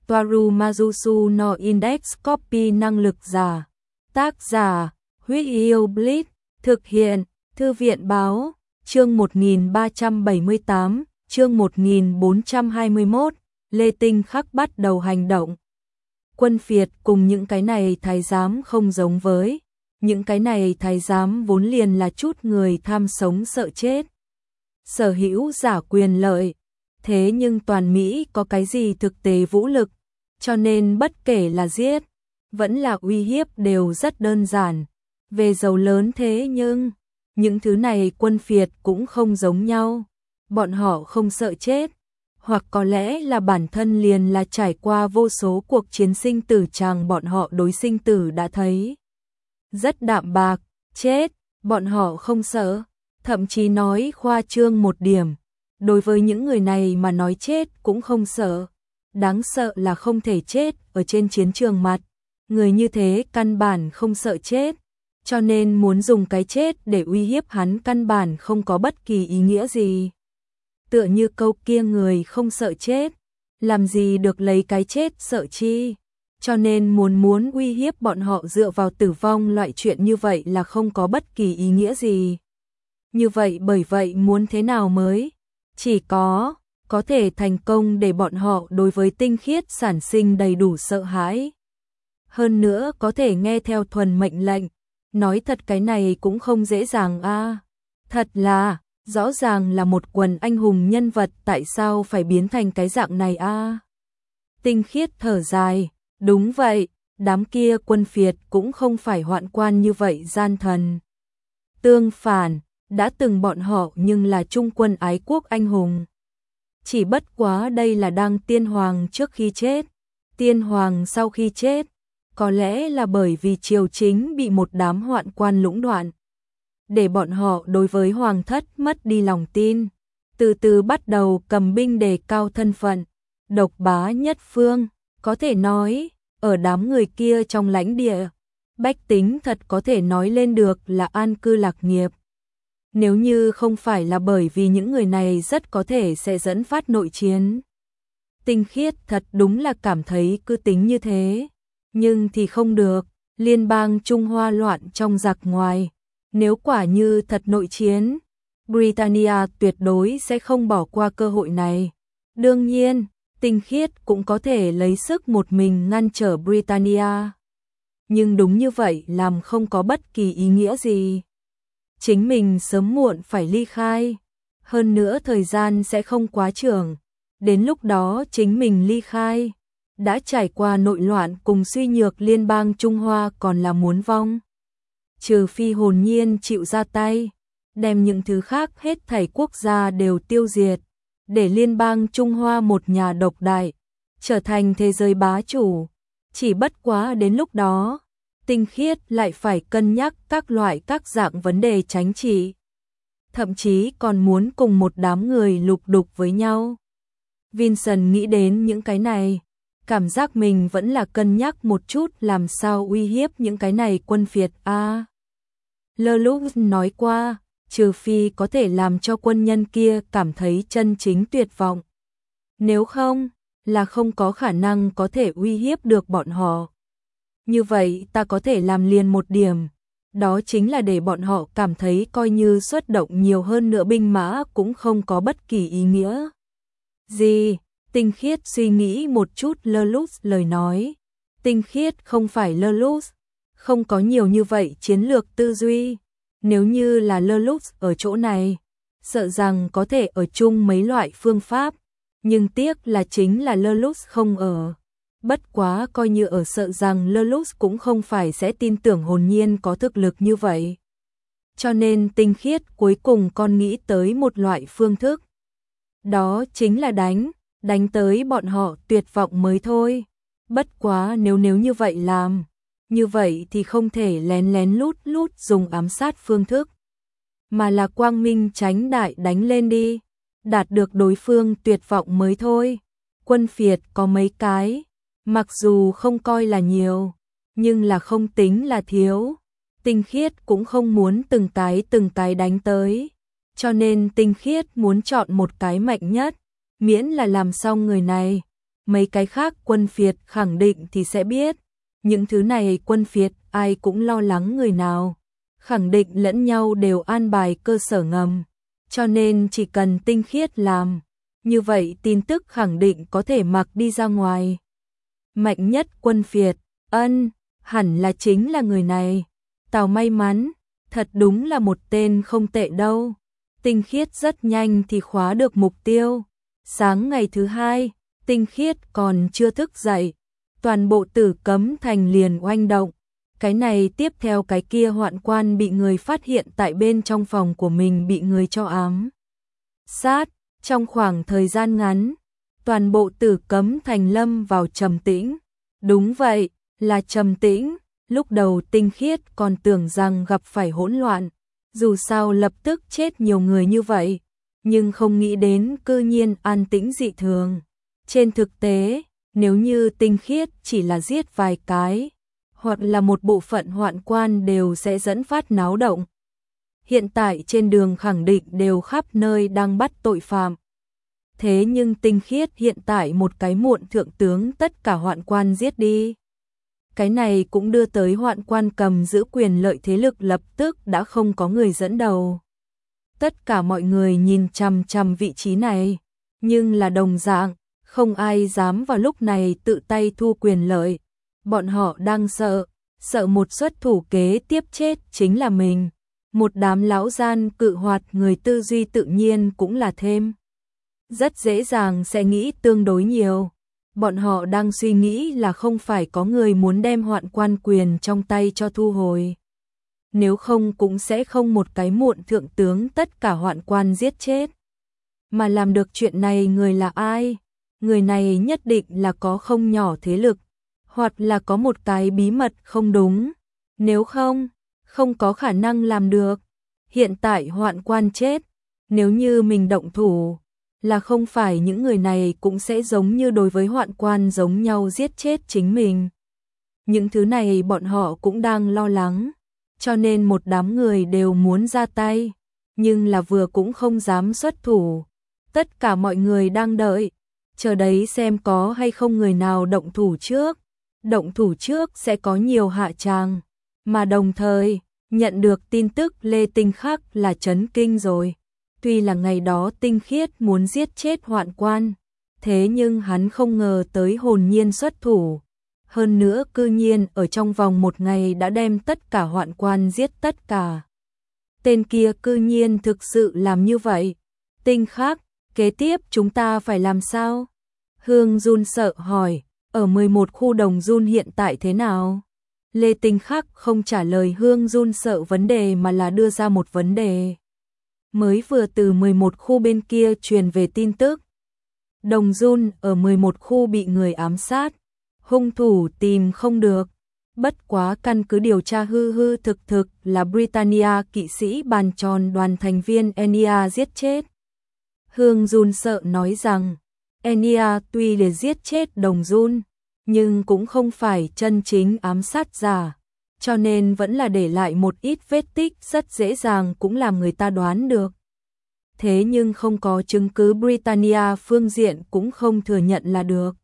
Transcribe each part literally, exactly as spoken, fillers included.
Toaru Majusu no Index Copy năng lực giả. Tác giả, Huyết Yêu Blitz, thực hiện, Thư viện báo, chương một nghìn ba trăm bảy mươi tám, chương một nghìn bốn trăm hai mươi mốt, Lê Tinh Khắc bắt đầu hành động. Quân phiệt cùng những cái này thái giám không giống với, những cái này thái giám vốn liền là chút người tham sống sợ chết. Sở hữu giả quyền lợi, thế nhưng toàn Mỹ có cái gì thực tế vũ lực, cho nên bất kể là giết, vẫn là uy hiếp đều rất đơn giản. Về giàu lớn thế nhưng, những thứ này quân phiệt cũng không giống nhau, bọn họ không sợ chết, hoặc có lẽ là bản thân liền là trải qua vô số cuộc chiến sinh tử chàng bọn họ đối sinh tử đã thấy. Rất đạm bạc, chết, bọn họ không sợ, thậm chí nói khoa trương một điểm, đối với những người này mà nói chết cũng không sợ. Đáng sợ là không thể chết ở trên chiến trường mặt, người như thế căn bản không sợ chết, cho nên muốn dùng cái chết để uy hiếp hắn căn bản không có bất kỳ ý nghĩa gì. Tựa như câu kia người không sợ chết, làm gì được lấy cái chết sợ chi, cho nên muốn muốn uy hiếp bọn họ dựa vào tử vong loại chuyện như vậy là không có bất kỳ ý nghĩa gì. Như vậy bởi vậy muốn thế nào mới? Chỉ có, có thể thành công để bọn họ đối với tinh khiết sản sinh đầy đủ sợ hãi. Hơn nữa có thể nghe theo thuần mệnh lệnh, nói thật cái này cũng không dễ dàng a. À. Thật là, rõ ràng là một quần anh hùng nhân vật tại sao phải biến thành cái dạng này a? À. Tinh khiết thở dài, đúng vậy, đám kia quân phiệt cũng không phải hoạn quan như vậy gian thần. Tương phản, đã từng bọn họ nhưng là trung quân ái quốc anh hùng. Chỉ bất quá đây là đang tiên hoàng trước khi chết, tiên hoàng sau khi chết, có lẽ là bởi vì triều chính bị một đám hoạn quan lũng đoạn, để bọn họ đối với hoàng thất mất đi lòng tin, từ từ bắt đầu cầm binh đề cao thân phận, độc bá nhất phương, có thể nói, ở đám người kia trong lãnh địa, bách tính thật có thể nói lên được là an cư lạc nghiệp. Nếu như không phải là bởi vì những người này rất có thể sẽ dẫn phát nội chiến. Tinh khiết thật đúng là cảm thấy cứ tính như thế. Nhưng thì không được, liên bang Trung Hoa loạn trong giặc ngoài. Nếu quả như thật nội chiến, Britannia tuyệt đối sẽ không bỏ qua cơ hội này. Đương nhiên, tinh khiết cũng có thể lấy sức một mình ngăn trở Britannia. Nhưng đúng như vậy làm không có bất kỳ ý nghĩa gì. Chính mình sớm muộn phải ly khai, hơn nữa thời gian sẽ không quá trường, đến lúc đó chính mình ly khai, đã trải qua nội loạn cùng suy nhược liên bang Trung Hoa còn là muốn vong. Trừ phi hồn nhiên chịu ra tay, đem những thứ khác hết thảy quốc gia đều tiêu diệt, để liên bang Trung Hoa một nhà độc đại, trở thành thế giới bá chủ, chỉ bất quá đến lúc đó. Tinh khiết lại phải cân nhắc các loại các dạng vấn đề chính trị. Thậm chí còn muốn cùng một đám người lục đục với nhau. Vincent nghĩ đến những cái này, cảm giác mình vẫn là cân nhắc một chút làm sao uy hiếp những cái này quân phiệt a. À, Lelouch nói qua, trừ phi có thể làm cho quân nhân kia cảm thấy chân chính tuyệt vọng. Nếu không, là không có khả năng có thể uy hiếp được bọn họ. Như vậy ta có thể làm liền một điểm, đó chính là để bọn họ cảm thấy coi như xuất động nhiều hơn nữa binh mã cũng không có bất kỳ ý nghĩa. Gì? Tinh khiết suy nghĩ một chút Lelouch lời nói. Tinh khiết không phải Lelouch, không có nhiều như vậy chiến lược tư duy. Nếu như là Lelouch ở chỗ này, sợ rằng có thể ở chung mấy loại phương pháp, nhưng tiếc là chính là Lelouch không ở. Bất quá coi như ở sợ rằng Lelouch cũng không phải sẽ tin tưởng hồn nhiên có thực lực như vậy. Cho nên tinh khiết cuối cùng con nghĩ tới một loại phương thức. Đó chính là đánh, đánh tới bọn họ tuyệt vọng mới thôi. Bất quá nếu nếu như vậy làm, như vậy thì không thể lén lén lút lút dùng ám sát phương thức. Mà là quang minh tránh đại đánh lên đi, đạt được đối phương tuyệt vọng mới thôi. Quân phiệt có mấy cái. Mặc dù không coi là nhiều, nhưng là không tính là thiếu. Tinh khiết cũng không muốn từng cái từng cái đánh tới. Cho nên tinh khiết muốn chọn một cái mạnh nhất, miễn là làm xong người này, mấy cái khác quân phiệt khẳng định thì sẽ biết. Những thứ này quân phiệt ai cũng lo lắng người nào, khẳng định lẫn nhau đều an bài cơ sở ngầm, cho nên chỉ cần tinh khiết làm, như vậy tin tức khẳng định có thể mặc đi ra ngoài. Mạnh nhất quân phiệt, ân, hẳn là chính là người này. Tào may mắn, thật đúng là một tên không tệ đâu. Tinh khiết rất nhanh thì khóa được mục tiêu. Sáng ngày thứ hai, tinh khiết còn chưa thức dậy, toàn bộ Tử Cấm Thành liền oanh động. Cái này tiếp theo cái kia hoạn quan bị người phát hiện tại bên trong phòng của mình bị người cho ám sát. Trong khoảng thời gian ngắn, toàn bộ Tử Cấm Thành lâm vào trầm tĩnh. Đúng vậy, là trầm tĩnh. Lúc đầu tinh khiết còn tưởng rằng gặp phải hỗn loạn, dù sao lập tức chết nhiều người như vậy, nhưng không nghĩ đến cư nhiên an tĩnh dị thường. Trên thực tế, nếu như tinh khiết chỉ là giết vài cái, hoặc là một bộ phận hoạn quan đều sẽ dẫn phát náo động. Hiện tại trên đường khẳng định đều khắp nơi đang bắt tội phạm. Thế nhưng tinh khiết hiện tại một cái muộn thượng tướng tất cả hoạn quan giết đi. Cái này cũng đưa tới hoạn quan cầm giữ quyền lợi thế lực lập tức đã không có người dẫn đầu. Tất cả mọi người nhìn chằm chằm vị trí này, nhưng là đồng dạng, không ai dám vào lúc này tự tay thu quyền lợi. Bọn họ đang sợ, sợ một xuất thủ kế tiếp chết chính là mình. Một đám lão gian cự hoạt người tư duy tự nhiên cũng là thêm. Rất dễ dàng sẽ nghĩ tương đối nhiều. Bọn họ đang suy nghĩ là không phải có người muốn đem hoạn quan quyền trong tay cho thu hồi. Nếu không cũng sẽ không một cái muộn thượng tướng tất cả hoạn quan giết chết. Mà làm được chuyện này người là ai? Người này nhất định là có không nhỏ thế lực, hoặc là có một cái bí mật không đúng. Nếu không, không có khả năng làm được. Hiện tại hoạn quan chết, nếu như mình động thủ, là không phải những người này cũng sẽ giống như đối với hoạn quan giống nhau giết chết chính mình. Những thứ này bọn họ cũng đang lo lắng, cho nên một đám người đều muốn ra tay, nhưng là vừa cũng không dám xuất thủ. Tất cả mọi người đang đợi, chờ đấy xem có hay không người nào động thủ trước. Động thủ trước sẽ có nhiều hạ tràng, mà đồng thời, nhận được tin tức Lê Tinh Khắc là chấn kinh rồi. Tuy là ngày đó tinh khiết muốn giết chết hoạn quan, thế nhưng hắn không ngờ tới hồn nhiên xuất thủ. Hơn nữa cư nhiên ở trong vòng một ngày đã đem tất cả hoạn quan giết tất cả. Tên kia cư nhiên thực sự làm như vậy. Tinh Khắc, kế tiếp chúng ta phải làm sao? Hương Jun sợ hỏi, ở mười một khu đồng Jun hiện tại thế nào? Lê Tinh Khắc không trả lời Hương Jun sợ vấn đề mà là đưa ra một vấn đề. Mới vừa từ mười một khu bên kia truyền về tin tức. Đồng Jun ở mười một khu bị người ám sát, hung thủ tìm không được. Bất quá căn cứ điều tra hư hư thực thực là Britannia kỵ sĩ bàn tròn đoàn thành viên Enya giết chết. Hương Jun sợ nói rằng, Enya tuy là giết chết đồng Jun, nhưng cũng không phải chân chính ám sát giả, cho nên vẫn là để lại một ít vết tích rất dễ dàng cũng làm người ta đoán được. Thế nhưng không có chứng cứ Britannia phương diện cũng không thừa nhận là được.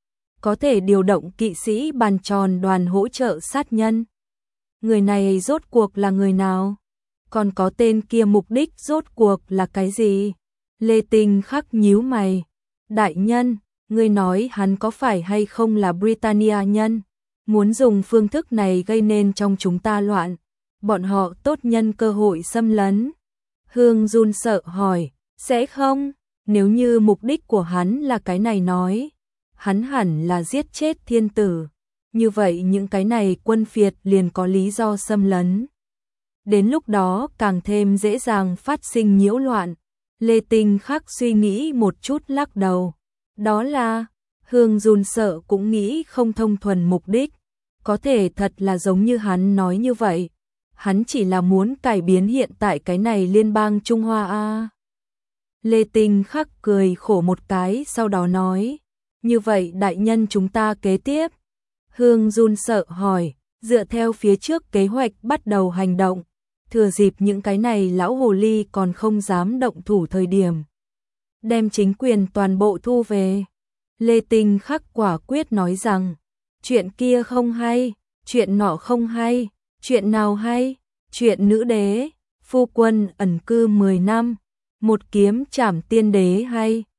Có thể điều động kỵ sĩ bàn tròn đoàn hỗ trợ sát nhân. Người này rốt cuộc là người nào? Còn có tên kia mục đích rốt cuộc là cái gì? Lê Tinh Khắc nhíu mày. Đại nhân, ngươi nói hắn có phải hay không là Britannia nhân? Muốn dùng phương thức này gây nên trong chúng ta loạn. Bọn họ tốt nhân cơ hội xâm lấn. Hương Jun sợ hỏi, sẽ không? Nếu như mục đích của hắn là cái này nói, hắn hẳn là giết chết thiên tử. Như vậy những cái này quân phiệt liền có lý do xâm lấn. Đến lúc đó càng thêm dễ dàng phát sinh nhiễu loạn. Lê Tinh Khắc suy nghĩ một chút lắc đầu. Đó là, Hương Jun sợ cũng nghĩ không thông thuần mục đích. Có thể thật là giống như hắn nói như vậy. Hắn chỉ là muốn cải biến hiện tại cái này liên bang Trung Hoa a. Lê Tinh Khắc cười khổ một cái sau đó nói. Như vậy đại nhân chúng ta kế tiếp. Hương Jun sợ hỏi, dựa theo phía trước kế hoạch bắt đầu hành động. Thừa dịp những cái này lão hồ ly còn không dám động thủ thời điểm. Đem chính quyền toàn bộ thu về. Lê Tinh Khắc quả quyết nói rằng, chuyện kia không hay, chuyện nọ không hay, chuyện nào hay, chuyện nữ đế, phu quân ẩn cư mười năm, một kiếm trảm tiên đế hay.